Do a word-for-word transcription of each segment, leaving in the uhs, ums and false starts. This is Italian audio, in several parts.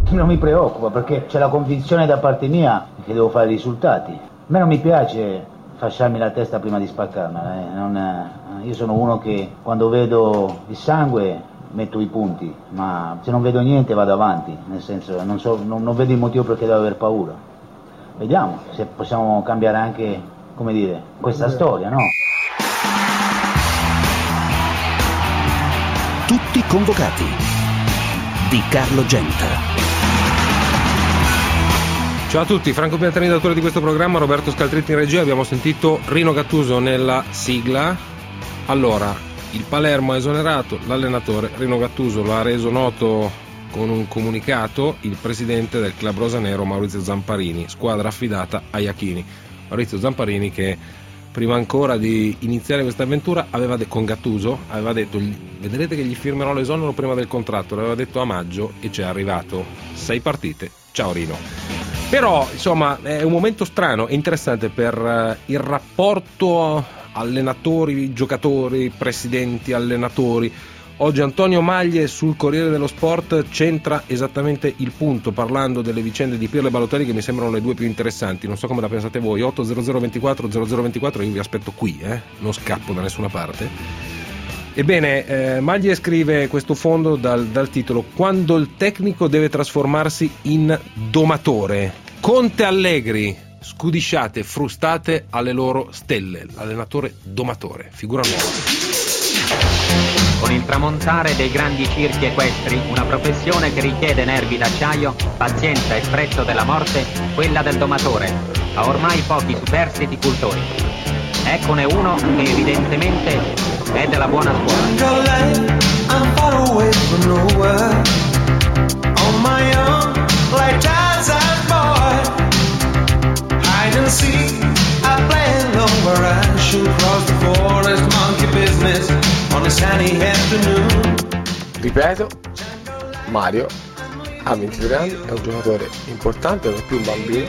Non mi preoccupa perché c'è la convinzione da parte mia che devo fare risultati. A me non mi piace fasciarmi la testa prima di spaccarmela, eh. non, eh, io sono uno che quando vedo il sangue metto i punti, ma se non vedo niente vado avanti, nel senso non, so, non, non vedo il motivo perché devo aver paura. Vediamo se possiamo cambiare anche, come dire, questa storia, no? Tutti convocati di Carlo Genta. Ciao a tutti, Franco Piantani, autore di questo programma, Roberto Scaltretti in regia. Abbiamo sentito Rino Gattuso nella sigla. Allora, il Palermo ha esonerato l'allenatore Rino Gattuso, lo ha reso noto con un comunicato il presidente del club rosanero Maurizio Zamparini, squadra affidata a Iachini. Maurizio Zamparini che prima ancora di iniziare questa avventura aveva de- con Gattuso aveva detto: vedrete che gli firmerò l'esonero prima del contratto, l'aveva detto a maggio e ci è arrivato. Sei partite, ciao Rino. Però insomma è un momento strano e interessante per uh, il rapporto allenatori, giocatori, presidenti, allenatori. Oggi Antonio Maglie sul Corriere dello Sport centra esattamente il punto, parlando delle vicende di Pirlo e Balotelli, che mi sembrano le due più interessanti. Non so come la pensate voi. Otto zero zero ventiquattro zero zero ventiquattro, io vi aspetto qui, eh? Non scappo da nessuna parte. Ebbene, eh, Maglie scrive questo fondo dal, dal titolo: quando il tecnico deve trasformarsi in domatore. Conte Allegri, scudisciate, frustate alle loro stelle. L'allenatore domatore, figura nuova. Con il tramontare dei grandi circhi equestri, una professione che richiede nervi d'acciaio, pazienza e sprezzo della morte, quella del domatore, ha ormai pochi superstiti cultori. Eccone uno che evidentemente è della buona scuola. Ripeto, Mario ha ventitré anni, è un giocatore importante, non è più un bambino.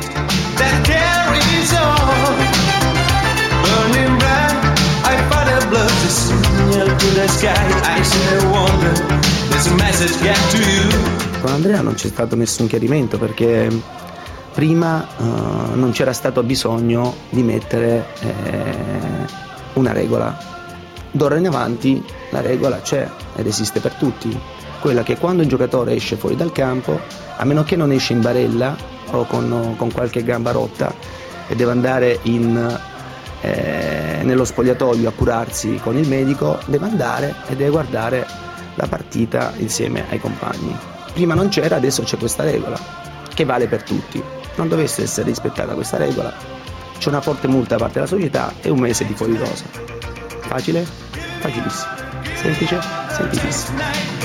Con Andrea non c'è stato nessun chiarimento perché prima uh, non c'era stato bisogno di mettere eh, una regola. D'ora in avanti la regola c'è ed esiste per tutti, quella che quando un giocatore esce fuori dal campo, a meno che non esce in barella o con, con qualche gamba rotta e deve andare in, eh, nello spogliatoio a curarsi con il medico, deve andare e deve guardare la partita insieme ai compagni. Prima non c'era, adesso c'è questa regola che vale per tutti. Non dovesse essere rispettata questa regola, c'è una forte multa da parte della società e un mese di fuori rosa. Facile? Facilissimo. Semplice? Semplicissimo.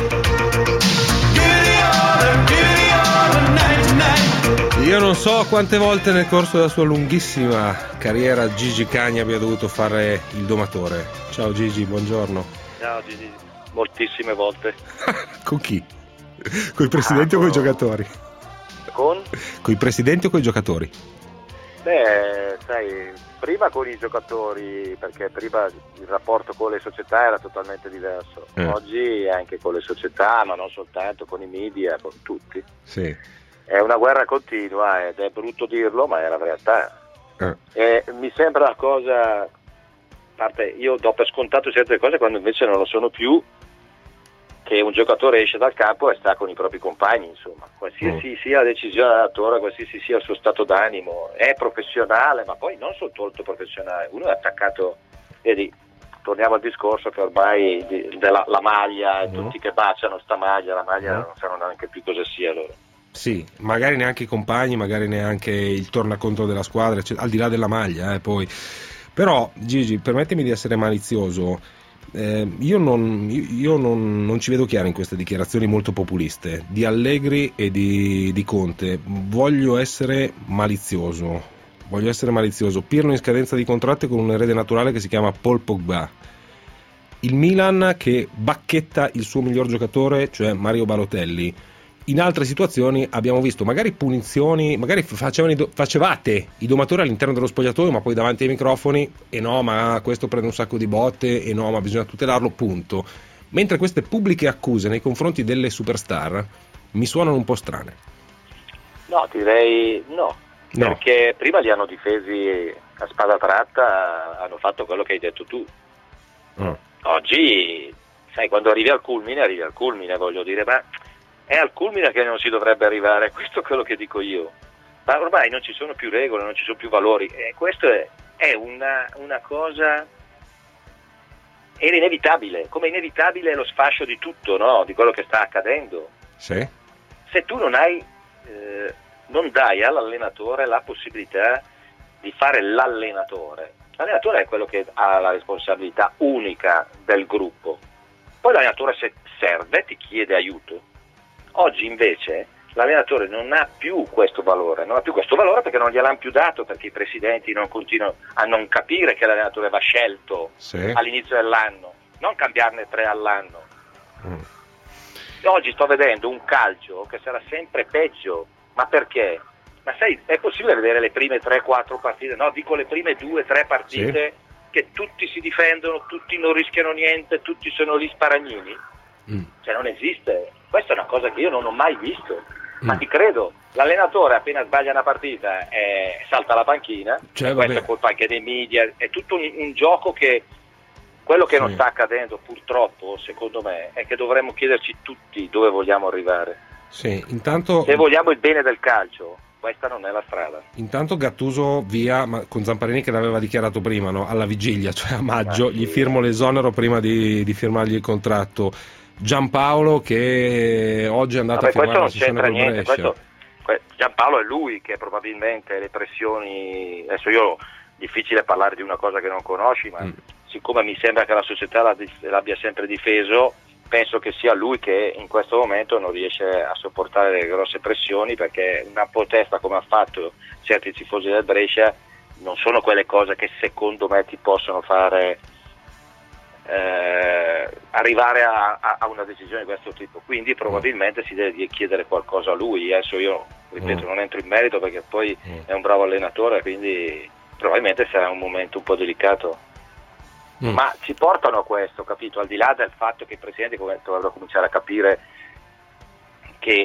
Io non so quante volte nel corso della sua lunghissima carriera Gigi Cagni abbia dovuto fare il domatore. Ciao Gigi, buongiorno. Ciao Gigi, moltissime volte. Con chi? Con i presidenti ah, o con i giocatori? Con? Con i presidenti o con i giocatori? Beh, sai, prima con i giocatori, perché prima il rapporto con le società era totalmente diverso. Eh. Oggi anche con le società, ma non soltanto, con i media, con tutti. Sì. È una guerra continua ed è brutto dirlo, ma è la realtà. Eh. E mi sembra una cosa, a parte, io do per scontato certe cose quando invece non lo sono più, che un giocatore esce dal campo e sta con i propri compagni, insomma, qualsiasi mm. sia la decisione dell'allenatore, qualsiasi sia il suo stato d'animo, è professionale, ma poi non soltanto professionale, uno è attaccato, vedi, torniamo al discorso che ormai di, della la maglia, mm. tutti che baciano sta maglia, la maglia mm. non sanno neanche più cosa sia loro. Sì, magari neanche i compagni, magari neanche il tornaconto della squadra, cioè, al di là della maglia, eh, poi. Però, Gigi, permettimi di essere malizioso. Eh, io non, io non, non ci vedo chiaro in queste dichiarazioni molto populiste di Allegri e di, di Conte. Voglio essere malizioso voglio essere malizioso Pirlo in scadenza di contratto con un erede naturale che si chiama Paul Pogba, il Milan che bacchetta il suo miglior giocatore, cioè Mario Balotelli. In altre situazioni abbiamo visto magari punizioni, magari facevano i do, facevate i domatori all'interno dello spogliatoio, ma poi davanti ai microfoni e no, ma questo prende un sacco di botte e no, ma bisogna tutelarlo, punto. Mentre queste pubbliche accuse nei confronti delle superstar mi suonano un po' strane. No, direi no, no. Perché prima li hanno difesi a spada tratta, hanno fatto quello che hai detto tu. Mm. Oggi, sai, quando arrivi al culmine, arrivi al culmine, voglio dire, ma è al culmine che non si dovrebbe arrivare, questo è quello che dico io. Ma ormai non ci sono più regole, non ci sono più valori, e questo è, è una, una cosa, era inevitabile, come inevitabile è lo sfascio di tutto, no? Di quello che sta accadendo. Sì. Se tu non hai, eh, non dai all'allenatore la possibilità di fare l'allenatore, l'allenatore è quello che ha la responsabilità unica del gruppo, poi l'allenatore se serve ti chiede aiuto. Oggi invece l'allenatore non ha più questo valore, non ha più questo valore perché non gliel'hanno più dato, perché i presidenti non continuano a non capire che l'allenatore va scelto sì. all'inizio dell'anno, non cambiarne tre all'anno. Mm. Oggi sto vedendo un calcio che sarà sempre peggio, ma perché? Ma sai, è possibile vedere le prime tre quattro partite, no, dico le prime due tre partite sì. che tutti si difendono, tutti non rischiano niente, tutti sono lì sparagnini? Mm. Cioè non esiste, questa è una cosa che io non ho mai visto. Ma ti credo, l'allenatore appena sbaglia una partita eh, salta la panchina, cioè, questa è colpa anche dei media, è tutto un, un gioco che quello che sì. non sta accadendo purtroppo secondo me è che dovremmo chiederci tutti dove vogliamo arrivare. Sì, intanto... Se vogliamo il bene del calcio, questa non è la strada. Intanto Gattuso via, ma con Zamparini che l'aveva dichiarato prima, no? Alla vigilia, cioè a maggio, ah, sì. gli firmo l'esonero prima di, di firmargli il contratto. Giampaolo che oggi è andato Vabbè, a firmare la sessione col niente, Brescia. Questo, Giampaolo è lui che probabilmente le pressioni, adesso io difficile parlare di una cosa che non conosci, ma mm. siccome mi sembra che la società l'abbia sempre difeso, penso che sia lui che in questo momento non riesce a sopportare le grosse pressioni, perché una protesta come ha fatto certi tifosi del Brescia non sono quelle cose che secondo me ti possono fare Eh, arrivare a, a, a una decisione di questo tipo, quindi probabilmente mm. si deve chiedere qualcosa a lui. Adesso io ripeto mm. non entro in merito perché poi mm. è un bravo allenatore, quindi probabilmente sarà un momento un po' delicato, mm. ma ci portano a questo, capito? Al di là del fatto che i presidenti dovrebbero cominciare a capire che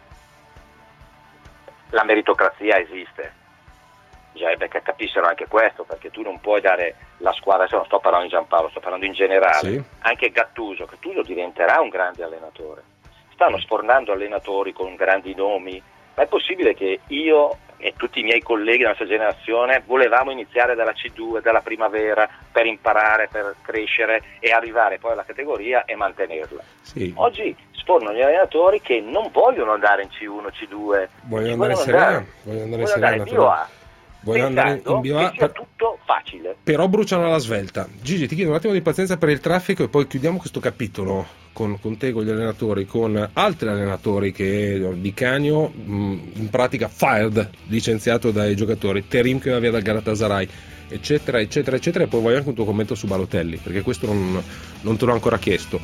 la meritocrazia esiste. Già, perché capissero anche questo, perché tu non puoi dare la squadra, adesso non sto parlando di Giampaolo, sto parlando in generale, sì. anche Gattuso, Gattuso diventerà un grande allenatore, stanno sfornando allenatori con grandi nomi, ma è possibile che io e tutti i miei colleghi della nostra generazione volevamo iniziare dalla C due, dalla primavera, per imparare, per crescere e arrivare poi alla categoria e mantenerla. Sì. Oggi sfornano gli allenatori che non vogliono andare in C uno, C due, vogliono andare in Serie A, vogliono andare in Serie A, Bio A. Voglio andare in B A, per... tutto facile. Però bruciano alla svelta. Gigi, ti chiedo un attimo di pazienza per il traffico e poi chiudiamo questo capitolo con, con te, con gli allenatori, con altri allenatori che Di Canio mh, in pratica fired, licenziato dai giocatori, Terim che va via dal Galatasaray, eccetera, eccetera, eccetera. E poi voglio anche un tuo commento su Balotelli, perché questo non, non te l'ho ancora chiesto.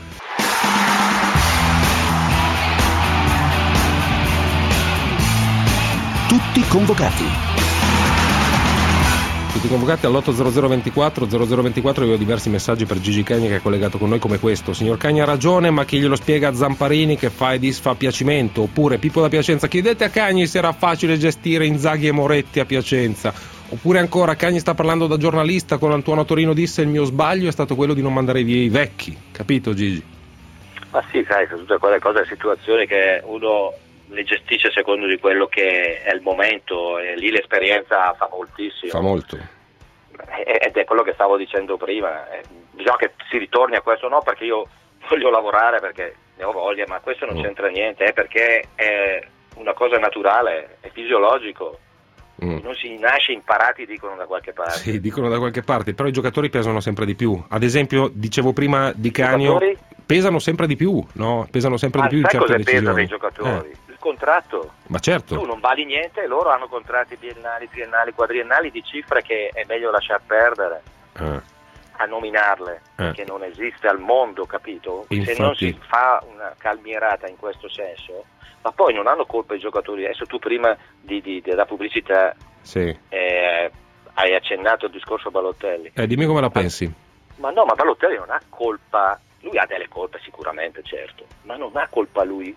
Tutti convocati. Tutti convocati all'otto zero zero ventiquattro zero zero ventiquattro. Io ho diversi messaggi per Gigi Cagni che è collegato con noi come questo: signor Cagni ha ragione, ma chi glielo spiega a Zamparini che fa e disfa a Piacimento? Oppure Pippo da Piacenza: chiedete a Cagni se era facile gestire Inzaghi e Moretti a Piacenza. Oppure ancora Cagni sta parlando da giornalista, con Antuono Torino disse il mio sbaglio è stato quello di non mandare via i vecchi. Capito Gigi? Ma sì, sai, sono tutte quelle cose, situazioni che uno le gestisce secondo di quello che è il momento, e lì l'esperienza fa moltissimo. Fa molto. Ed è quello che stavo dicendo prima, bisogna che si ritorni a questo, no perché io voglio lavorare, perché ne ho voglia, ma questo non mm. c'entra niente, è perché è una cosa naturale, è fisiologico. Mm. Non si nasce imparati, dicono da qualche parte. Sì, dicono da qualche parte, però i giocatori pesano sempre di più. Ad esempio, dicevo prima Di Canio, pesano sempre di più, no? Pesano sempre ah, di più in certe decisioni. Sai cosa pesa dei giocatori? Eh. Il contratto. Ma certo. Tu non vali niente e loro hanno contratti biennali, triennali, quadriennali di cifre che è meglio lasciar perdere. Eh. A nominarle, eh. perché non esiste al mondo, capito? Infatti. Se non si fa una calmierata in questo senso, ma poi non hanno colpa i giocatori. Adesso tu prima di, di, della pubblicità sì. eh, hai accennato il discorso Balotelli. Eh, dimmi come la pensi. Ma, ma no, ma Balotelli non ha colpa, lui ha delle colpe sicuramente, certo, ma non ha colpa lui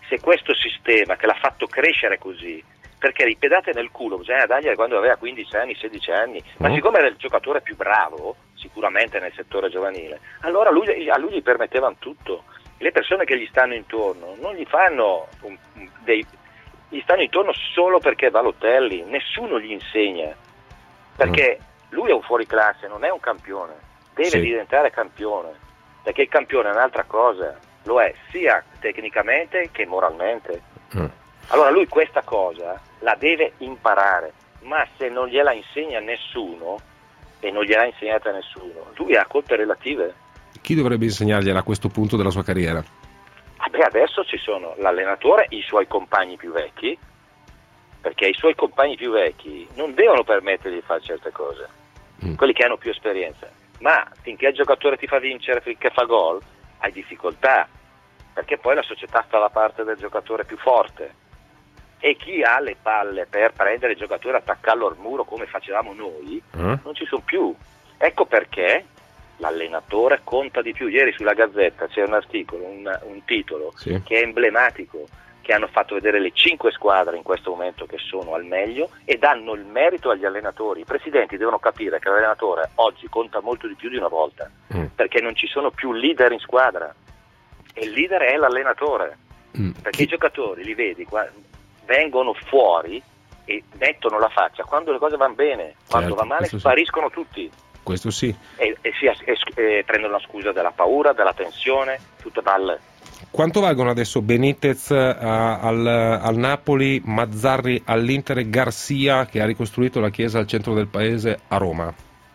se questo sistema che l'ha fatto crescere così, perché le pedate nel culo bisogna dargli quando aveva quindici anni, sedici anni, ma siccome era il giocatore più bravo, sicuramente nel settore giovanile, allora lui, a lui gli permettevano tutto. Le persone che gli stanno intorno non gli fanno un, dei, gli stanno intorno solo perché è Balotelli, nessuno gli insegna, perché lui è un fuoriclasse, non è un campione, deve sì. diventare campione, perché il campione è un'altra cosa, lo è sia tecnicamente che moralmente. Mm. Allora lui questa cosa la deve imparare, ma se non gliela insegna nessuno, e non gliel'ha insegnata nessuno, lui ha colpe relative. Chi dovrebbe insegnargliela a questo punto della sua carriera? Ah beh, adesso ci sono l'allenatore, i suoi compagni più vecchi, perché i suoi compagni più vecchi non devono permettergli di fare certe cose, mm. quelli che hanno più esperienza, ma finché il giocatore ti fa vincere, finché fa gol, hai difficoltà, perché poi la società sta dalla parte del giocatore più forte. E chi ha le palle per prendere il giocatore e attaccarlo al muro come facevamo noi, mm. non ci sono più. Ecco perché l'allenatore conta di più. Ieri sulla Gazzetta c'è un articolo, un, un titolo sì. che è emblematico, che hanno fatto vedere le cinque squadre in questo momento che sono al meglio e danno il merito agli allenatori. I presidenti devono capire che l'allenatore oggi conta molto di più di una volta, mm. perché non ci sono più leader in squadra e il leader è l'allenatore, mm. perché Chi... i giocatori li vedi qua, vengono fuori e mettono la faccia quando le cose vanno bene, quando certo, va male spariscono sì. tutti. Questo sì. E, e, si, e, e prendono la scusa della paura, della tensione, tutte balle. Quanto valgono adesso Benitez a, al, al Napoli, Mazzarri all'Inter e Garcia che ha ricostruito la chiesa al centro del paese a Roma?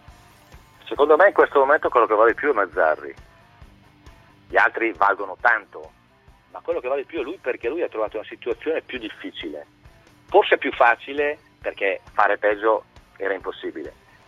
Secondo me in questo momento quello che vale di più è Mazzarri. Gli altri valgono tanto, ma quello che vale di più è lui, perché lui ha trovato una situazione più difficile, forse più facile perché fare peggio era impossibile,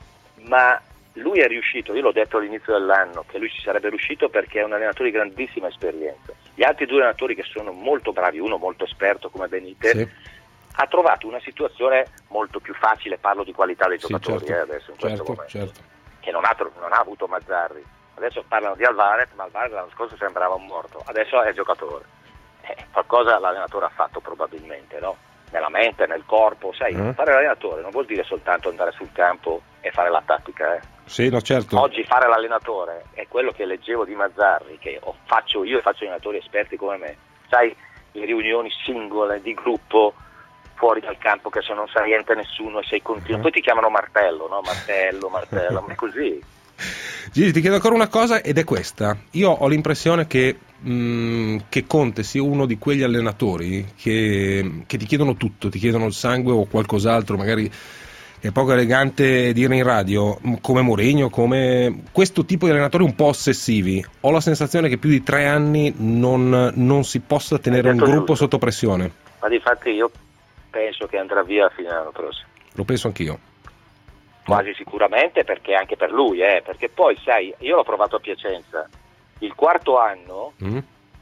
ma lui è riuscito, io l'ho detto all'inizio dell'anno che lui ci sarebbe riuscito perché è un allenatore di grandissima esperienza. Gli altri due allenatori che sono molto bravi, uno molto esperto come Benitez, sì. ha trovato una situazione molto più facile, parlo di qualità dei giocatori sì, certo. eh, adesso in questo certo, momento, certo. che non ha, non ha avuto Mazzarri. Adesso parlano di Alvarez, ma Alvarez l'anno scorso sembrava un morto, adesso è giocatore. Eh, qualcosa l'allenatore ha fatto probabilmente, no? Nella mente, nel corpo, sai, mm. fare l'allenatore non vuol dire soltanto andare sul campo e fare la tattica, eh. Sì, no, certo. Oggi fare l'allenatore è quello che leggevo di Mazzarri, che faccio io e faccio allenatori esperti come me, sai, le riunioni singole di gruppo fuori dal campo che se non sa niente nessuno e sei continuo, mm. poi ti chiamano martello, no? Martello, martello, ma così. Gigi, ti chiedo ancora una cosa ed è questa. Io ho l'impressione che, mh, che Conte sia uno di quegli allenatori che, che ti chiedono tutto, ti chiedono il sangue o qualcos'altro, magari è poco elegante dire in radio, come Mourinho, come questo tipo di allenatori un po' ossessivi. Ho la sensazione che più di tre anni non, non si possa tenere un gruppo giusto. Sotto pressione. Ma difatti io penso che andrà via a fine anno prossimo. Lo penso anch'io. Quasi sicuramente, perché anche per lui, eh, perché poi sai, io l'ho provato a Piacenza, il quarto anno mm.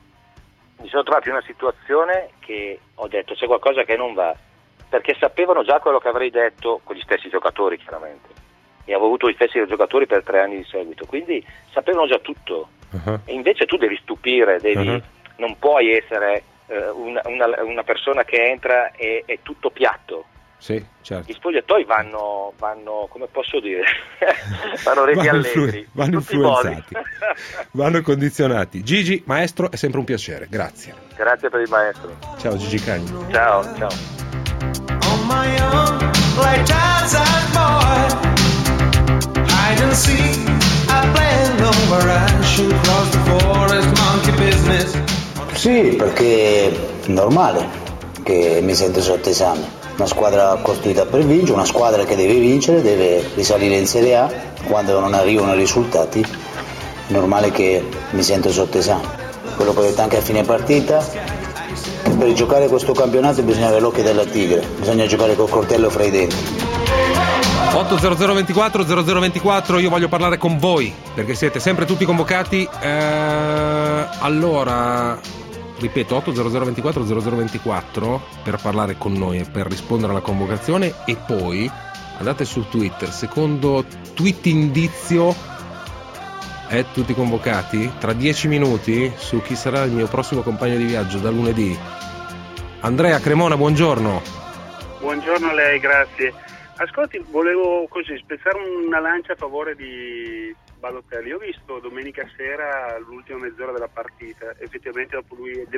mi sono trovato in una situazione che ho detto c'è qualcosa che non va, perché sapevano già quello che avrei detto con gli stessi giocatori chiaramente, e avevo avuto gli stessi giocatori per tre anni di seguito, quindi sapevano già tutto, uh-huh. e invece tu devi stupire, devi, uh-huh. non puoi essere eh, una, una, una persona che entra e è tutto piatto. Sì, certo. Gli spogliatoi vanno, vanno come posso dire, vanno resi vanno allegri, influ- vanno influenzati, vanno condizionati. Gigi, maestro, è sempre un piacere, grazie. Grazie per il maestro. Ciao Gigi Cagni. Ciao, ciao. On my own, like outside boy, hide and seek, I play over and shoot across the forest, monkey business. Sì, perché è normale che mi sento sotto esame. Una squadra costruita per vincere, una squadra che deve vincere, deve risalire in Serie A. Quando non arrivano i risultati è normale che mi sento sotto esame. Quello che ho detto anche a fine partita, che per giocare questo campionato bisogna avere l'occhio della tigre, bisogna giocare col coltello fra i denti. otto zero zero ventiquattro zero zero ventiquattro, io voglio parlare con voi perché siete sempre tutti convocati. Eh, allora ripeto, otto zero zero ventiquattro zero zero ventiquattro per parlare con noi e per rispondere alla convocazione, e poi andate su Twitter, secondo tweet indizio è tutti convocati tra dieci minuti su chi sarà il mio prossimo compagno di viaggio da lunedì. Andrea Cremona, buongiorno. Buongiorno a lei, grazie. Ascolti, volevo così spezzare una lancia a favore di Balotelli. Ho visto domenica sera l'ultima mezz'ora della partita, effettivamente dopo lui de-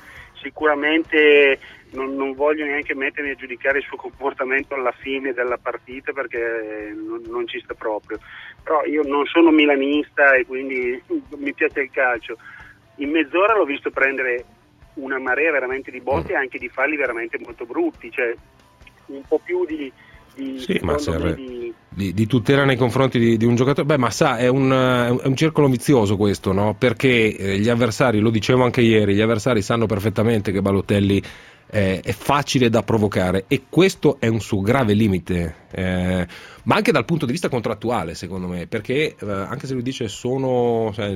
sicuramente non, non voglio neanche mettermi a giudicare il suo comportamento alla fine della partita perché non, non ci sta proprio, però io non sono milanista e quindi mi piace il calcio. In mezz'ora l'ho visto prendere una marea veramente di botte e anche di falli veramente molto brutti, cioè un po' più di Di, sì, ma serve di... Di, di tutela nei confronti di, di un giocatore. Beh, ma sa, è un, è un circolo vizioso questo, no? Perché eh, gli avversari, lo dicevo anche ieri, gli avversari sanno perfettamente che Balotelli eh, è facile da provocare e questo è un suo grave limite, eh, ma anche dal punto di vista contrattuale, secondo me, perché eh, anche se lui dice sono... Cioè,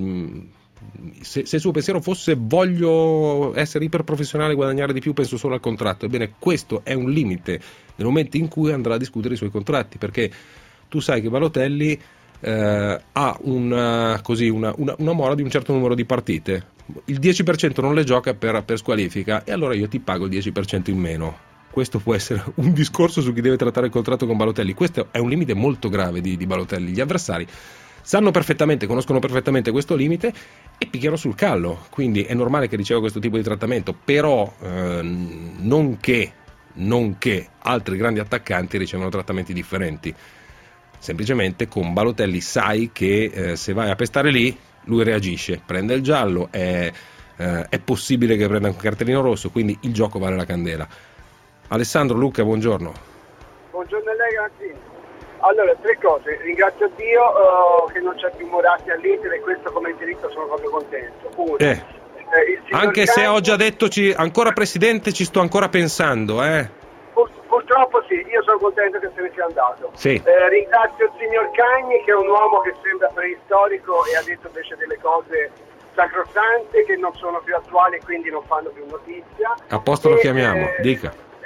Se, se il suo pensiero fosse voglio essere iperprofessionale e guadagnare di più, penso solo al contratto. Ebbene, questo è un limite nel momento in cui andrà a discutere i suoi contratti, perché tu sai che Balotelli eh, ha una, così, una, una, una mora di un certo numero di partite, il dieci per cento non le gioca per, per squalifica e allora io ti pago il dieci per cento in meno. Questo può essere un discorso su chi deve trattare il contratto con Balotelli. Questo è un limite molto grave di, di Balotelli. Gli avversari sanno perfettamente, conoscono perfettamente questo limite e picchiano sul callo, quindi è normale che riceva questo tipo di trattamento, però eh, non che, non che altri grandi attaccanti ricevono trattamenti differenti. Semplicemente con Balotelli sai che eh, se vai a pestare lì lui reagisce, prende il giallo, è, eh, è possibile che prenda un cartellino rosso, quindi il gioco vale la candela. Alessandro, Luca, buongiorno. Buongiorno a lei, ragazzi. Allora, tre cose. Ringrazio Dio uh, che non c'è più Moratti all'Inter e questo come diritto sono proprio contento. Uno, eh, eh, anche Cani, se ho già detto ci, ancora presidente ci sto ancora pensando, eh. Pur, purtroppo sì, io sono contento che se ne sia andato. Sì. Eh, ringrazio il signor Cagni che è un uomo che sembra preistorico e ha detto invece delle cose sacrosante che non sono più attuali e quindi non fanno più notizia. Apposta lo e, chiamiamo, eh, dica.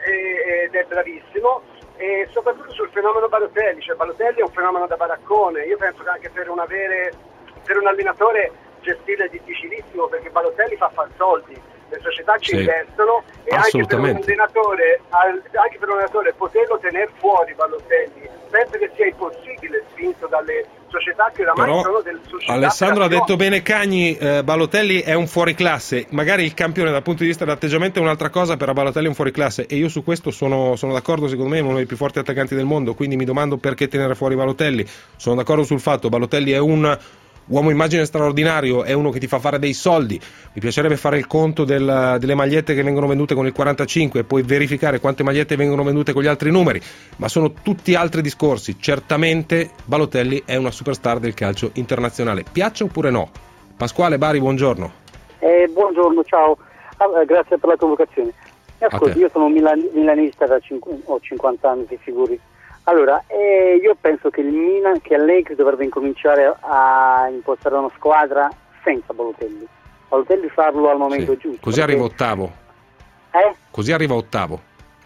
Ed è bravissimo. E soprattutto sul fenomeno Balotelli, cioè Balotelli è un fenomeno da baraccone. Io penso che anche per un, avere, per un allenatore gestirlo è difficilissimo perché Balotelli fa far soldi, le società ci sì, investono e anche per un allenatore anche per un allenatore poterlo tenere fuori Balotelli penso che sia impossibile, spinto dalle società che oramai però, sono del società. Alessandro ha detto bene Cagni, eh, Balotelli è un fuoriclasse, magari il campione dal punto di vista dell'atteggiamento è un'altra cosa, però Balotelli è un fuoriclasse e io su questo sono, sono d'accordo, secondo me è uno dei più forti attaccanti del mondo, quindi mi domando perché tenere fuori Balotelli. Sono d'accordo sul fatto, Balotelli è un uomo immagine straordinario, è uno che ti fa fare dei soldi. Mi piacerebbe fare il conto del, delle magliette che vengono vendute con il quarantacinque e poi verificare quante magliette vengono vendute con gli altri numeri, ma sono tutti altri discorsi. Certamente Balotelli è una superstar del calcio internazionale, piaccia oppure no? Pasquale Bari, buongiorno. Eh, buongiorno, ciao, ah, grazie per la convocazione. Ascolti, io sono milan- milanista da cinqu- ho cinquanta anni, ti figuri. Allora, eh, io penso che il Milan, che Allegri dovrebbe incominciare a impostare una squadra senza Balotelli. Balotelli farlo al momento sì. giusto. Così perché... arriva ottavo. Eh? Così arriva ottavo.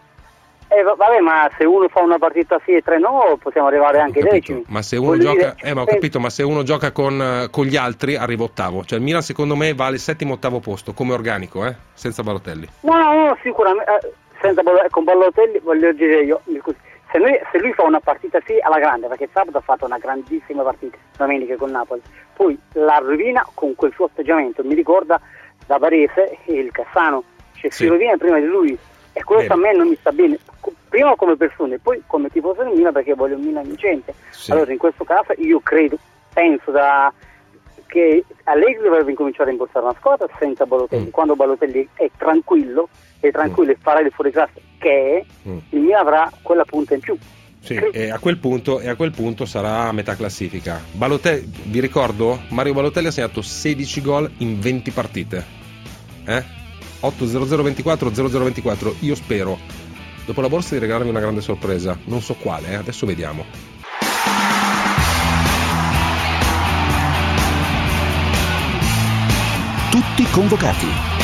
Eh, vabbè, ma se uno fa una partita sì e tre no, possiamo arrivare anche decimi. Ma se uno Voglio gioca, dire, eh, ma ho capito, ma se uno gioca con, con gli altri arriva ottavo. Cioè il Milan secondo me va al settimo ottavo posto come organico, eh, senza Balotelli. No, no, no, sicuramente eh, senza Balotelli, con Balotelli voglio dire io, se, noi, se lui fa una partita sì alla grande, perché sabato ha fatto una grandissima partita domenica con Napoli, poi la rovina con quel suo atteggiamento, mi ricorda da Varese e il Cassano, cioè sì. Si rovina prima di lui e questo bene. A me non mi sta bene, prima come persona e poi come tifoso del Milan perché voglio un Milan vincente. Sì. Allora in questo caso io credo, penso da che Allegri dovrebbe incominciare a impostare una squadra senza Balotelli, mm. quando Balotelli è tranquillo è tranquillo mm. e farà il fuoriclasse che è, mm. il Milan avrà quella punta in più. Sì, e a quel punto e a quel punto sarà a metà classifica. Balotelli, vi ricordo, Mario Balotelli ha segnato sedici gol in venti partite. Eh? otto zero zero ventiquattro zero zero ventiquattro. Io spero dopo la borsa di regalarmi una grande sorpresa, non so quale, eh? Adesso vediamo. Tutti convocati.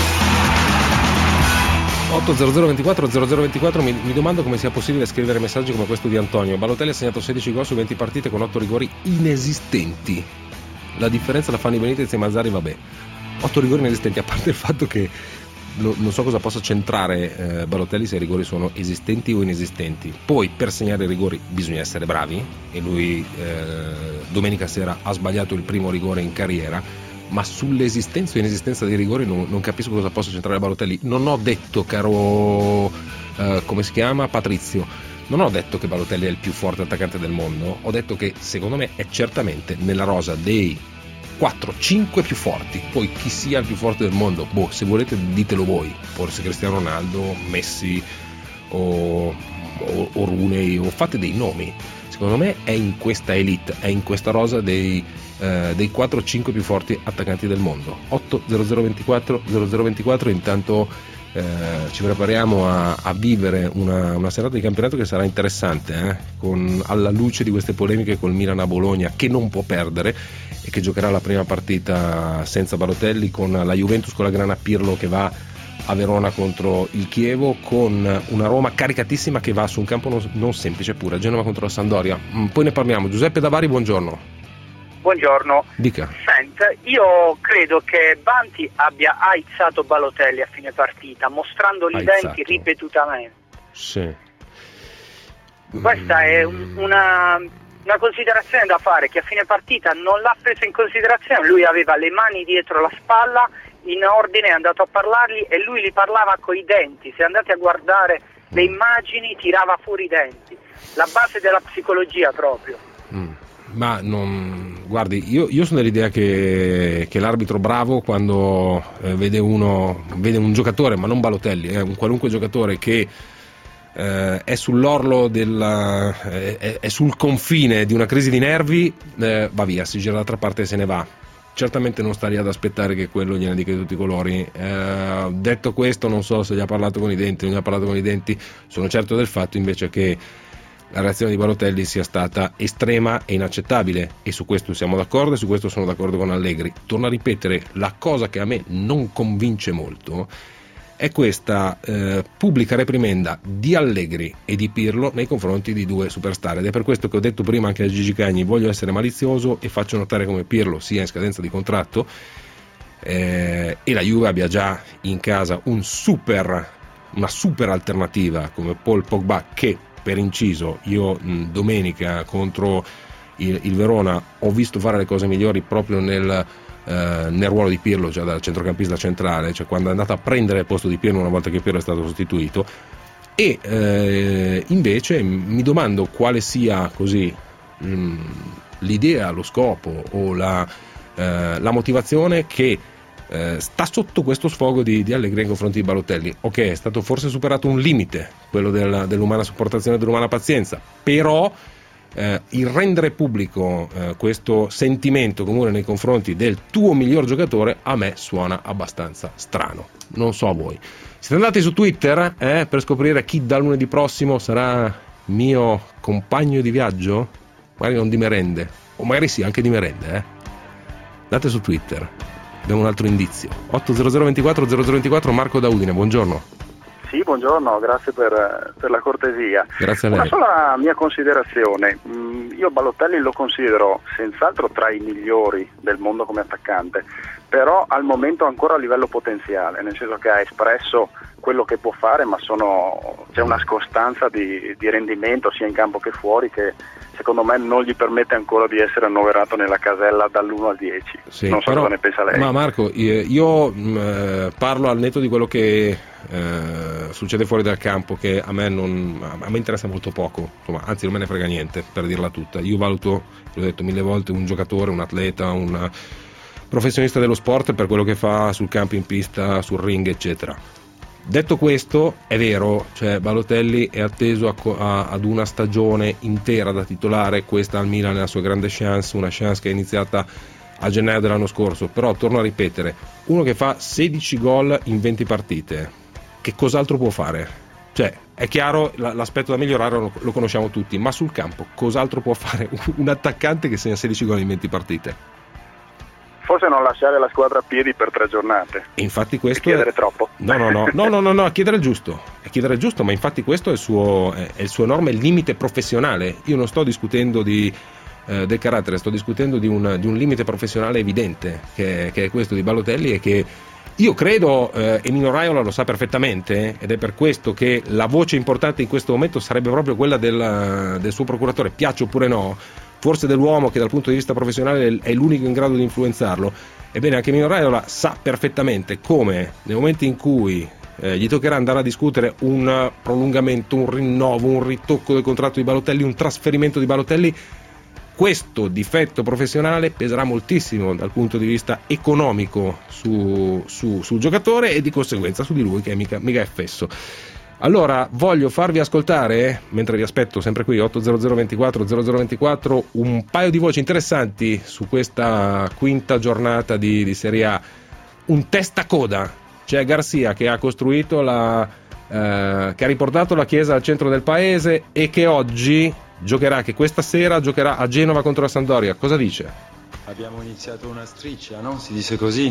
otto zero zero ventiquattro zero zero ventiquattro. Mi, mi domando come sia possibile scrivere messaggi come questo di Antonio. Balotelli ha segnato sedici gol su venti partite con otto rigori inesistenti. La differenza la fanno i Benitez e Mazzarri, vabbè. otto rigori inesistenti, a parte il fatto che no, non so cosa possa centrare eh, Balotelli se i rigori sono esistenti o inesistenti. Poi per segnare i rigori bisogna essere bravi, e lui eh, domenica sera ha sbagliato il primo rigore in carriera, ma sull'esistenza o inesistenza dei rigori non, non capisco cosa possa centrare Balotelli. Non ho detto, caro eh, come si chiama, Patrizio, non ho detto che Balotelli è il più forte attaccante del mondo, ho detto che secondo me è certamente nella rosa dei quattro cinque più forti. Poi chi sia il più forte del mondo, boh, se volete ditelo voi, forse Cristiano Ronaldo, Messi o, o, o Rooney, o fate dei nomi. Secondo me è in questa elite, è in questa rosa dei, eh, dei quattro cinque più forti attaccanti del mondo. otto zero zero ventiquattro zero zero ventiquattro. Intanto eh, ci prepariamo a, a vivere una, una serata di campionato che sarà interessante, eh? Con, alla luce di queste polemiche col Milan a Bologna, che non può perdere e che giocherà la prima partita senza Balotelli, con la Juventus con la grana Pirlo che va a Verona contro il Chievo, con una Roma caricatissima che va su un campo non, non semplice pure, Genova contro la Sampdoria. Poi ne parliamo. Giuseppe Davari, buongiorno. Buongiorno. Dica. Senta, io credo che Banti abbia aizzato Balotelli a fine partita, mostrandogli i denti ripetutamente. Sì. Questa è un, una, una considerazione da fare, che a fine partita non l'ha presa in considerazione. Lui aveva le mani dietro la spalla, in ordine, è andato a parlargli e lui li parlava coi denti. Se andate a guardare le immagini, tirava fuori i denti. La base della psicologia proprio. Mm. Ma non, guardi, io, io sono dell'idea che, che l'arbitro bravo, quando eh, vede uno, vede un giocatore, ma non Balotelli, eh, un qualunque giocatore che eh, è sull'orlo della, eh, è, è sul confine di una crisi di nervi, eh, va via, si gira dall'altra parte e se ne va. Certamente non sta lì ad aspettare che quello gliene dica di tutti i colori. Eh, detto questo, non so se gli ha parlato con i denti o non gli ha parlato con i denti, sono certo del fatto invece che la reazione di Balotelli sia stata estrema e inaccettabile, e su questo siamo d'accordo, e su questo sono d'accordo con Allegri. Torno a ripetere, la cosa che a me non convince molto è questa eh, pubblica reprimenda di Allegri e di Pirlo nei confronti di due superstar, ed è per questo che ho detto prima anche a Gigi Cagni: voglio essere malizioso e faccio notare come Pirlo sia in scadenza di contratto eh, e la Juve abbia già in casa un super, una super alternativa come Paul Pogba, che per inciso io mh, domenica contro il, il Verona ho visto fare le cose migliori proprio nel, eh, nel ruolo di Pirlo, cioè da centrocampista centrale, cioè quando è andato a prendere il posto di Pirlo una volta che Pirlo è stato sostituito. E eh, invece mi domando quale sia così mh, l'idea, lo scopo o la, eh, la motivazione che Eh, sta sotto questo sfogo di, di Allegri nei confronti di Balotelli. Ok, è stato forse superato un limite, quello del, dell'umana sopportazione e dell'umana pazienza, però eh, il rendere pubblico eh, questo sentimento comune nei confronti del tuo miglior giocatore a me suona abbastanza strano. Non so a voi. Siete andati su Twitter eh, per scoprire chi dal lunedì prossimo sarà mio compagno di viaggio? Magari non di merende, o magari sì, anche di merende. Eh. Andate su Twitter. Abbiamo un altro indizio. otto zero zero ventiquattro zero zero ventiquattro. Marco da Udine, buongiorno. Sì, buongiorno, grazie per, per la cortesia. Grazie a lei. Una sola mia considerazione: io Balotelli lo considero senz'altro tra i migliori del mondo come attaccante, però al momento ancora a livello potenziale, nel senso che ha espresso quello che può fare, ma sono, c'è una scostanza di, di rendimento sia in campo che fuori che secondo me non gli permette ancora di essere annoverato nella casella dall'uno al dieci. Sì, non so però, cosa ne pensa lei. Ma Marco, io, io mh, parlo al netto di quello che eh, succede fuori dal campo, che a me non a me interessa molto poco, insomma, anzi non me ne frega niente, per dirla tutta. Io valuto, l'ho detto mille volte, un giocatore, un atleta, un professionista dello sport per quello che fa sul campo, in pista, sul ring, eccetera. Detto questo, è vero, cioè Balotelli è atteso a, a, ad una stagione intera da titolare, questa al Milan è la sua grande chance, una chance che è iniziata a gennaio dell'anno scorso, però torno a ripetere, uno che fa sedici gol in venti partite, che cos'altro può fare? Cioè, è chiaro, l'aspetto da migliorare lo, lo conosciamo tutti, ma sul campo cos'altro può fare un attaccante che segna sedici gol in venti partite? Forse non lasciare la squadra a piedi per tre giornate. E infatti questo chiedere è... troppo. No, no, no, no, no, no, no, chiedere il giusto. È chiedere il giusto, ma infatti questo è il suo, è il suo enorme limite professionale. Io non sto discutendo di, eh, del carattere, sto discutendo di un, di un limite professionale evidente, che, che è questo di Balotelli, e che Io credo, eh, e Nino Raiola lo sa perfettamente, ed è per questo che la voce importante in questo momento sarebbe proprio quella del, del suo procuratore, piaccia oppure no, forse dell'uomo che dal punto di vista professionale è l'unico in grado di influenzarlo. Ebbene, anche Nino Raiola sa perfettamente come nel momento in cui eh, gli toccherà andare a discutere un prolungamento, un rinnovo, un ritocco del contratto di Balotelli, un trasferimento di Balotelli, questo difetto professionale peserà moltissimo dal punto di vista economico su, su, sul giocatore e di conseguenza su di lui, che è mica, mica è fesso. Allora voglio farvi ascoltare, mentre vi aspetto sempre qui otto zero zero ventiquattro zero zero ventiquattro, un paio di voci interessanti su questa quinta giornata di, di Serie A. Un testacoda, c'è Garcia che ha costruito la eh, che ha riportato la Chiesa al centro del paese e che oggi giocherà, che questa sera giocherà a Genova contro la Sampdoria. Cosa dice? Abbiamo iniziato una striscia, no? Si dice così,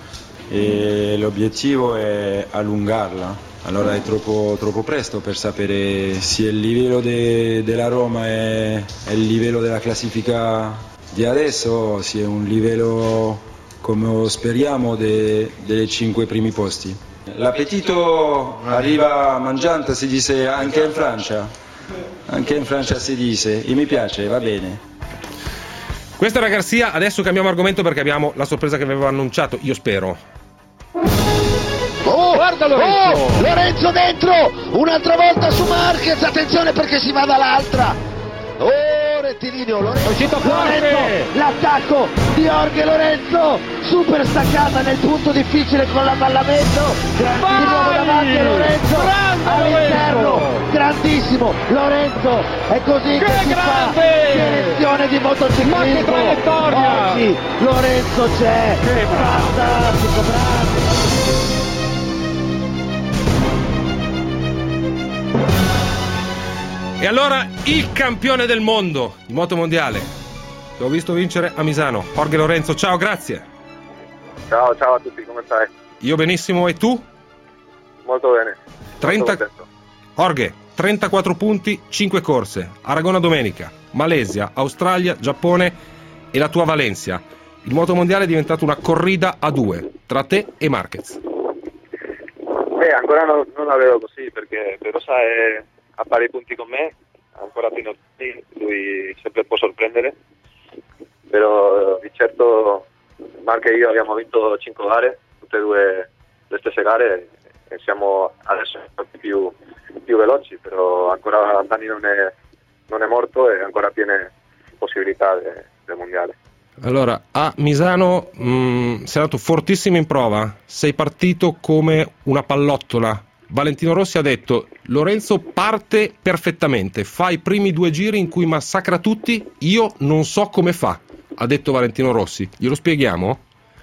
e l'obiettivo è allungarla. Allora è troppo, troppo presto per sapere se il livello de, della Roma è, è il livello della classifica di adesso, se è un livello, come speriamo, de, dei cinque primi posti. L'appetito arriva mangiando, si dice anche in Francia. Anche in Francia si dice, e mi piace, va bene. Questa era Garcia, adesso cambiamo argomento perché abbiamo la sorpresa che avevo annunciato, io spero. Oh, guarda Lorenzo! Oh, Lorenzo dentro! Un'altra volta su Marquez, attenzione perché si va dall'altra! Oh, rettilineo, Lorenzo! Lorenzo! L'attacco di Jorge Lorenzo! Super staccata nel punto difficile con l'avvallamento! Vai! Di nuovo davanti a Lorenzo! Grande all'interno! Lorenzo! Grandissimo! Lorenzo! È così che, che si grande! Fa! Che lezione di motociclismo! Ma che traiettoria! Oggi Lorenzo c'è! Che fantastico, bravo! E allora il campione del mondo di moto mondiale, che ho visto vincere a Misano, Jorge Lorenzo. Ciao, grazie. Ciao, ciao a tutti, come stai? Io benissimo, e tu? Molto bene. trenta... Jorge, trentaquattro punti, cinque corse, Aragona domenica, Malesia, Australia, Giappone e la tua Valencia. Il moto mondiale è diventato una corrida a due, tra te e Marquez. Beh, ancora non, non la vedo così, perché Perosa è a pari punti con me, ancora fino a tutti, lui sempre può sorprendere, però di certo Marco e io abbiamo vinto cinque gare, tutte e due le stesse gare, e siamo adesso più, più veloci, però ancora Dani non è, non è morto e ancora tiene possibilità del mondiale. Allora, a Misano mh, sei andato fortissimo in prova, sei partito come una pallottola. Valentino Rossi ha detto: Lorenzo parte perfettamente, fa i primi due giri in cui massacra tutti, io non so come fa, ha detto Valentino Rossi. Glielo spieghiamo?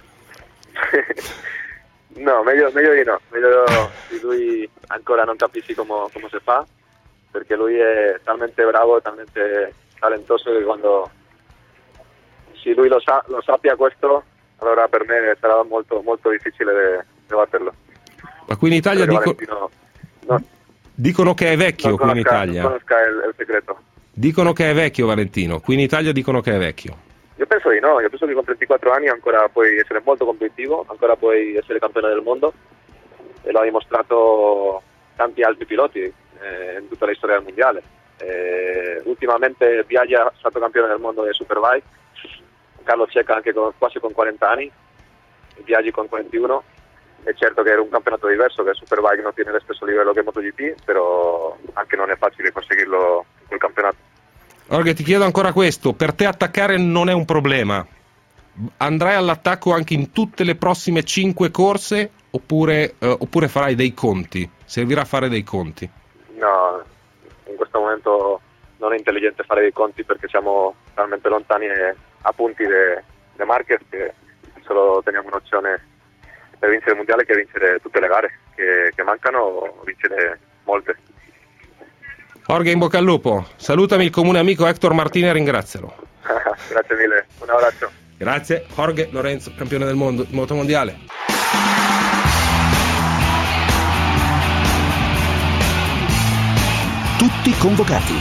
No, meglio, meglio di no, meglio di lui ancora non capisci come si fa, perché lui è talmente bravo, talmente talentoso che quando se lui lo, sa, lo sappia questo, allora per me sarà molto, molto difficile di batterlo. Ma qui in Italia dico... no, dicono che è vecchio non qui in conosca, Italia. Non conosca il, il segreto. Dicono che è vecchio Valentino, qui in Italia dicono che è vecchio. Io penso di no, io penso che con trentaquattro anni ancora puoi essere molto competitivo, ancora puoi essere campione del mondo, e lo ha dimostrato tanti altri piloti eh, in tutta la storia del mondiale. Eh, ultimamente Biaggi è stato campione del mondo di Superbike, Carlo Cecca anche con, quasi con quaranta anni, Biaggi con quarantuno. È certo che era un campionato diverso, che il Superbike non tiene lo stesso livello che MotoGP, però anche non è facile conseguirlo in quel campionato. Jorge, ti chiedo ancora questo: per te attaccare non è un problema? Andrai all'attacco anche in tutte le prossime cinque corse oppure, eh, oppure farai dei conti? Servirà a fare dei conti? No, in questo momento non è intelligente fare dei conti perché siamo talmente lontani a punti di Marquez che solo teniamo un'opzione per vincere il mondiale, che vincere tutte le gare che, che mancano, o vincere molte. Jorge, in bocca al lupo. Salutami il comune amico Hector Martinez e ringrazialo. Grazie mille, un abbraccio. Grazie. Jorge Lorenzo, campione del mondo di moto mondiale. Tutti convocati.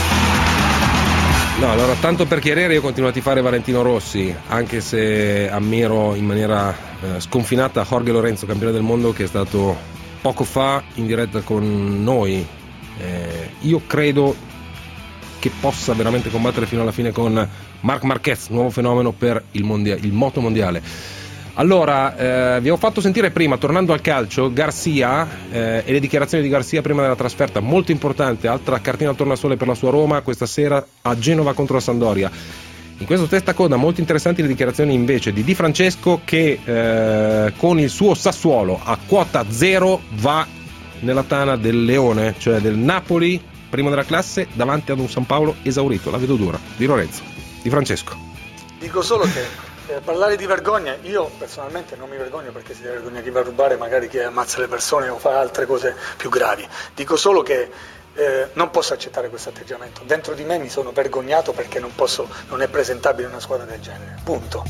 No, allora, tanto per chiarire, io continuo a tifare Valentino Rossi, anche se ammiro in maniera eh, sconfinata Jorge Lorenzo, campione del mondo, che è stato poco fa in diretta con noi. Eh, io credo che possa veramente combattere fino alla fine con Marc Marquez, nuovo fenomeno per il, mondia- il moto mondiale. Allora, eh, vi ho fatto sentire prima, tornando al calcio, Garcia eh, e le dichiarazioni di Garcia prima della trasferta, molto importante, altra cartina al tornasole per la sua Roma questa sera a Genova contro la Sampdoria. In questo testacoda molto interessanti le dichiarazioni invece di Di Francesco, che eh, con il suo Sassuolo a quota zero va nella tana del Leone, cioè del Napoli, primo della classe, davanti ad un San Paolo esaurito. La vedo dura. Di Lorenzo, Di Francesco. Dico solo che Eh, parlare di vergogna, io personalmente non mi vergogno, perché si deve vergognare chi va a rubare, magari chi ammazza le persone o fa altre cose più gravi. Dico solo che eh, non posso accettare questo atteggiamento. Dentro di me mi sono vergognato perché non posso, non è presentabile una squadra del genere. Punto.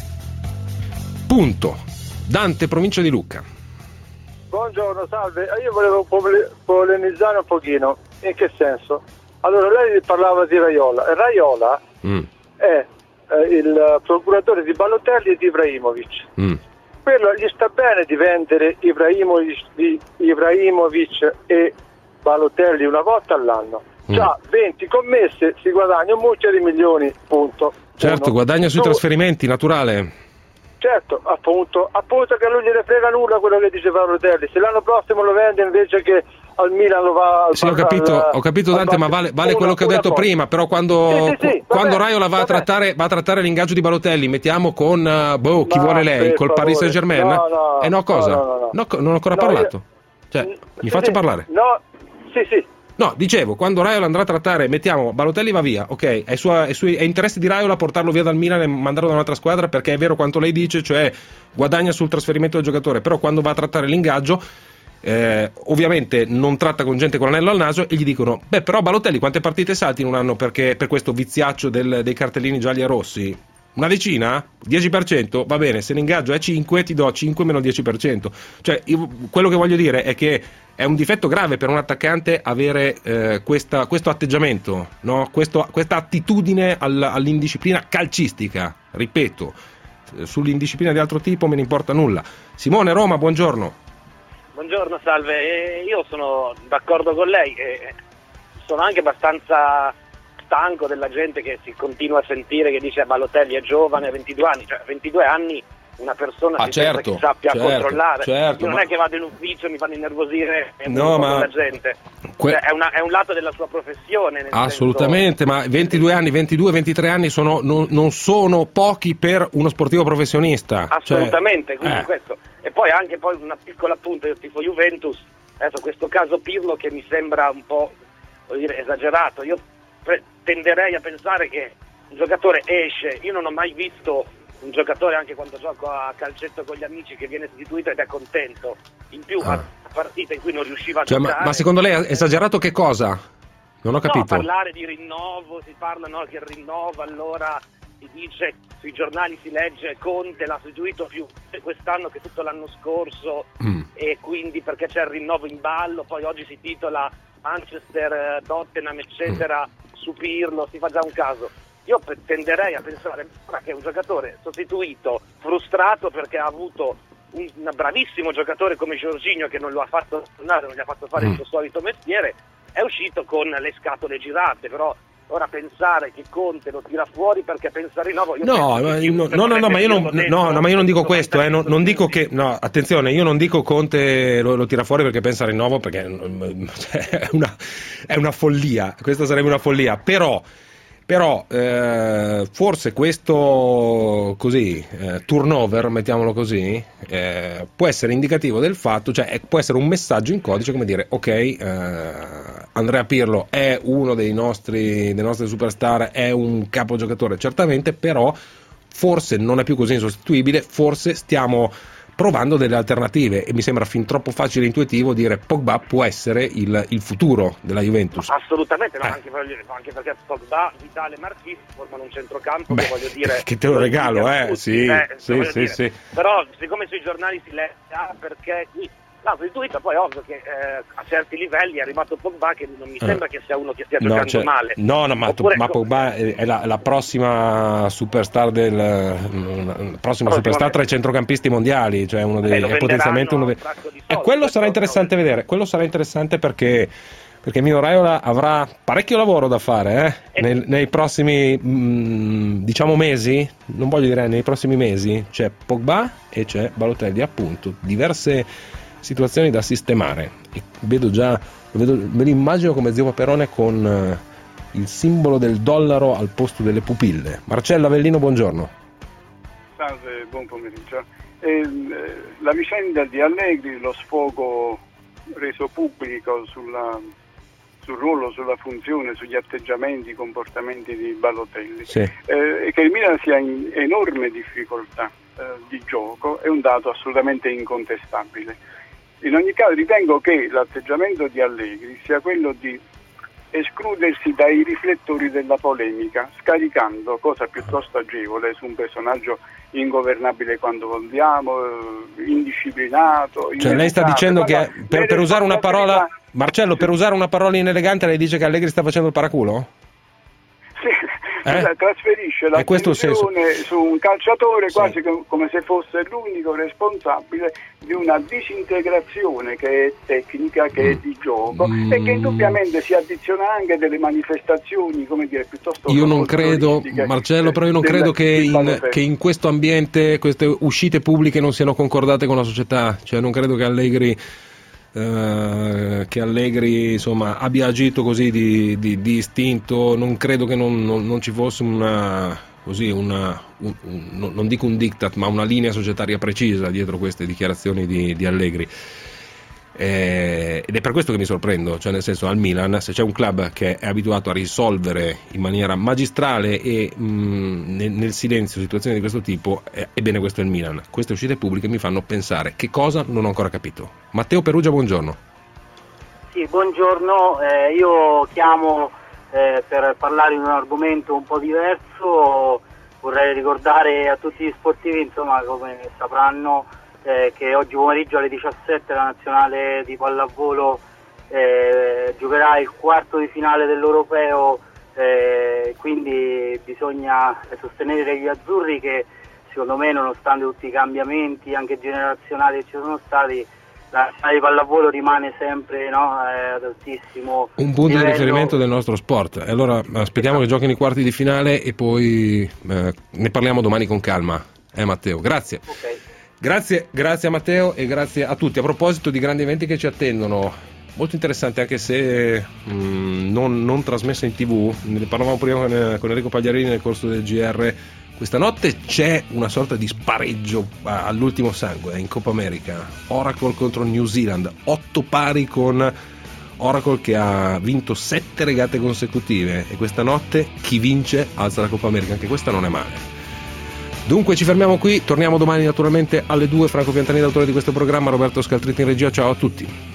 Punto. Dante, provincia di Lucca. Buongiorno, salve. Io volevo pole- polemizzare un pochino. In che senso? Allora, lei parlava di Raiola. Raiola mm. è il procuratore di Balotelli e di Ibrahimovic. Mm. Quello gli sta bene di vendere Ibrahimovic, di Ibrahimovic e Balotelli una volta all'anno. Mm. Già venti commesse, si guadagna un mucchio di milioni, punto. Certo, Uno. guadagna sui Tu, trasferimenti, naturale. certo, appunto, appunto che a lui gliene frega nulla quello che dice Balotelli. Se l'anno prossimo lo vende invece che al Milan lo va al Sì, ho capito, al, ho capito Dante, ma vale, vale una, quello che ho detto cosa. prima, però quando, Sì, sì, sì, quando vabbè, Raiola va a, trattare, va a trattare l'ingaggio di Balotelli, mettiamo con uh, boh, chi Ma vuole lei, per col favore. Paris Saint Germain, No, no, e no cosa? no, no, no. No, non ho ancora No, parlato, cioè, Sì, mi faccia sì, parlare. No, sì, sì. No, dicevo, quando Raiola andrà a trattare, mettiamo, Balotelli va via, ok, è, sua, è, sui, è interesse di Raiola portarlo via dal Milan e mandarlo da un'altra squadra, perché è vero quanto lei dice, cioè guadagna sul trasferimento del giocatore, però quando va a trattare l'ingaggio, eh, ovviamente non tratta con gente con l'anello al naso e gli dicono, beh però Balotelli quante partite salti in un anno perché, per questo viziaccio del, dei cartellini gialli e rossi? Una decina? dieci per cento? Va bene, se l'ingaggio è cinque ti do cinque meno dieci per cento. Cioè, io, quello che voglio dire è che è un difetto grave per un attaccante avere eh, questa, questo atteggiamento, no? Questo, questa attitudine all, all'indisciplina calcistica. Ripeto, sull'indisciplina di altro tipo me ne importa nulla. Simone, Roma, buongiorno. Buongiorno, salve. Eh, io sono d'accordo con lei e sono anche abbastanza stanco della gente che si continua a sentire che dice Balotelli è giovane, ha ventidue anni, cioè ventidue anni una persona ah, si certo, che sappia certo, controllare. certo, Io non ma... è che vado in ufficio, mi fanno innervosire e no, ma... la gente. Que... Cioè, è, una, è un lato della sua professione. Nel Assolutamente, senso... ma ventidue anni, ventidue ventitré anni sono, non, non sono pochi per uno sportivo professionista. Assolutamente, cioè... quindi eh. questo. E poi anche poi una piccola appunto, io tifo Juventus, adesso questo caso Pirlo che mi sembra un po', voglio dire, esagerato. Io pre- tenderei a pensare che un giocatore esce, io non ho mai visto un giocatore anche quando gioco a calcetto con gli amici che viene sostituito ed è contento, in più ah. a partita in cui non riusciva a cioè, giocare. Ma, ma secondo lei è esagerato che cosa? Non ho capito. No, parlare di rinnovo, si parla no, che rinnova, allora si dice, sui giornali si legge Conte l'ha sostituito più quest'anno che tutto l'anno scorso mm. e quindi perché c'è il rinnovo in ballo, poi oggi si titola Manchester, Tottenham eccetera, mm. su Pirlo, si fa già un caso. Io tenderei a pensare che è un giocatore sostituito, frustrato perché ha avuto un, un bravissimo giocatore come Jorginho che non lo ha fatto tornare, non gli ha fatto fare mm. il suo solito mestiere, è uscito con le scatole girate, però ora pensare che Conte lo tira fuori perché pensa rinnovo io no, ma, no, no, no, no, ma io non, no, no, ma io non dico questo, eh, non, non dico che no, attenzione, io non dico Conte lo, lo tira fuori perché pensa rinnovo, perché cioè, è una è una follia, questa sarebbe una follia, però Però eh, forse questo così eh, turnover, mettiamolo così, eh, può essere indicativo del fatto, cioè può essere un messaggio in codice come dire ok, eh, Andrea Pirlo è uno dei nostri dei nostri superstar, è un capogiocatore certamente, però forse non è più così insostituibile, forse stiamo provando delle alternative e mi sembra fin troppo facile e intuitivo dire Pogba può essere il, il futuro della Juventus. Assolutamente, no, eh. anche, anche perché Pogba, Vitale e Marquis formano un centrocampo. Beh, che voglio dire che te lo regalo, eh, tutti, sì, eh, sì, sì, dire. sì. Però siccome sui giornali si legge ah, perché qui l'ha sostituito, poi ovvio che eh, a certi livelli è arrivato Pogba, che non mi Eh. sembra che sia uno che stia No, giocando cioè, male. no, no, ma, Oppure, ma Pogba è, è la, la prossima superstar del mm, prossimo superstar tra i centrocampisti mondiali, cioè uno dei, Eh, lo è potenzialmente uno dei. E quello sarà interessante vedere, quello sarà interessante perché perché Mino Raiola avrà parecchio lavoro da fare eh? nei, nei prossimi mm, diciamo mesi, non voglio dire nei prossimi mesi, c'è Pogba e c'è Balotelli, appunto, diverse situazioni da sistemare. E vedo già, vedo, me lo immagino come Zio Paperone con eh, il simbolo del dollaro al posto delle pupille. Marcello Avellino, buongiorno. Salve, buon pomeriggio. Eh, la vicenda di Allegri, lo sfogo reso pubblico sulla, sul ruolo, sulla funzione, sugli atteggiamenti, i comportamenti di Balotelli, Sì. eh, e che il Milan sia in enorme difficoltà eh, di gioco è un dato assolutamente incontestabile. In ogni caso ritengo che l'atteggiamento di Allegri sia quello di escludersi dai riflettori della polemica, scaricando, cosa piuttosto agevole, su un personaggio ingovernabile quando vogliamo, indisciplinato. Cioè lei sta dicendo che per, per usare una parola, Marcello, per usare una parola inelegante, lei dice che Allegri sta facendo il paraculo? Sì, Eh? trasferisce È questo il senso. l'attenzione su un calciatore Sì. quasi com- come se fosse l'unico responsabile di una disintegrazione che è tecnica, che è di gioco Mm. e che indubbiamente si addiziona anche delle manifestazioni, come dire, piuttosto Io non credo, folcloristiche, Marcello, però io non del- credo che del in, Balotelli. che in questo ambiente queste uscite pubbliche non siano concordate con la società, cioè non credo che Allegri eh, che Allegri insomma abbia agito così di, di, di istinto, non credo che non, non, non ci fosse una così una un, un, non dico un diktat, ma una linea societaria precisa dietro queste dichiarazioni di, di Allegri. Eh, ed è per questo che mi sorprendo, cioè nel senso, al Milan, se c'è un club che è abituato a risolvere in maniera magistrale e mh, nel, nel silenzio situazioni di questo tipo, eh, ebbene questo è il Milan. Queste uscite pubbliche mi fanno pensare che cosa non ho ancora capito. Matteo Perugia, buongiorno. Sì, buongiorno, eh, io chiamo eh, per parlare di un argomento un po' diverso. Vorrei ricordare a tutti gli sportivi, insomma, come sapranno, eh, che oggi pomeriggio alle diciassette la nazionale di pallavolo eh, giocherà il quarto di finale dell'Europeo, eh, quindi bisogna sostenere gli azzurri che secondo me, nonostante tutti i cambiamenti anche generazionali che ci sono stati, la nazionale di pallavolo rimane sempre, no, eh, ad altissimo Un punto livello. di riferimento del nostro sport. E allora aspettiamo che giochino i quarti di finale e poi eh, ne parliamo domani con calma. Eh Matteo, grazie. Okay. Grazie, grazie a Matteo e grazie a tutti. A proposito di grandi eventi che ci attendono, molto interessante anche se mh, non, non trasmessa in tv, ne parlavamo prima con, con Enrico Pagliarini nel corso del G R. Questa notte c'è una sorta di spareggio all'ultimo sangue in Coppa America. Oracle contro New Zealand, otto pari con Oracle che ha vinto sette regate consecutive, e questa notte chi vince alza la Coppa America, anche questa non è male. Dunque ci fermiamo qui, torniamo domani naturalmente alle due. Franco Piantanini, autore di questo programma, Roberto Scaltritti in regia, ciao a tutti.